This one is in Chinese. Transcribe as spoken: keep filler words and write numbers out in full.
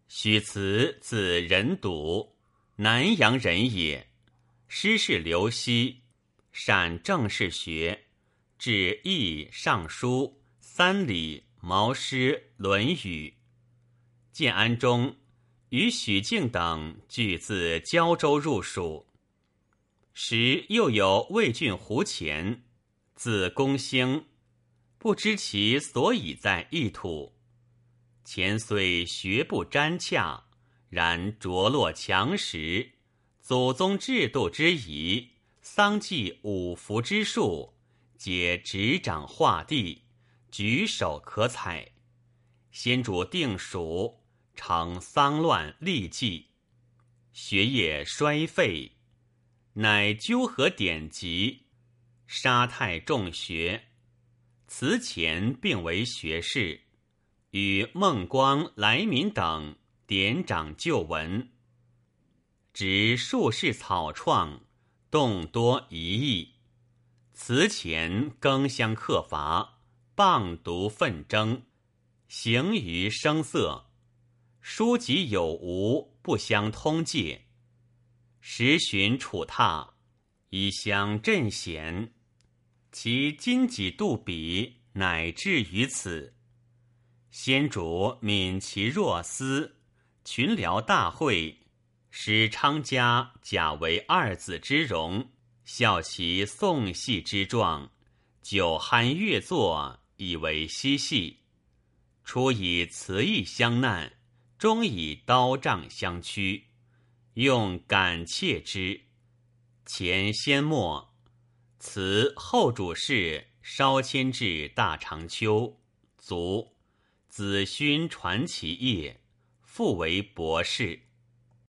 许慈字仁笃，南阳人也。师事刘熙，善政事学，至易、尚书、三礼、毛诗、论语。建安中，与许敬等俱自胶州入蜀。时又有魏郡胡虔，字公兴，不知其所以在异土。前虽学不沾洽，然着落强实，祖宗制度之仪，丧祭五福之术，皆执掌画地，举手可采。先主定蜀，常丧乱痢疾，学业衰废，乃纠合典籍，杀太重学。辞前并为学士，与孟光、来民等典掌旧文，执术士草创，动多疑义。辞前更相克伐，谤读纷争，行于声色，书籍有无不相通戒。时寻楚榻，以相镇险，其今己度比，乃至于此。先主悯其弱思，群僚大会，使昌家假为二子之荣，效其宋戏之状，酒酣乐作，以为嬉戏。初以词意相难，终以刀杖相驱，用感切之。前先末，辞后主事稍迁至大长秋，卒。子勋传其业，复为博士。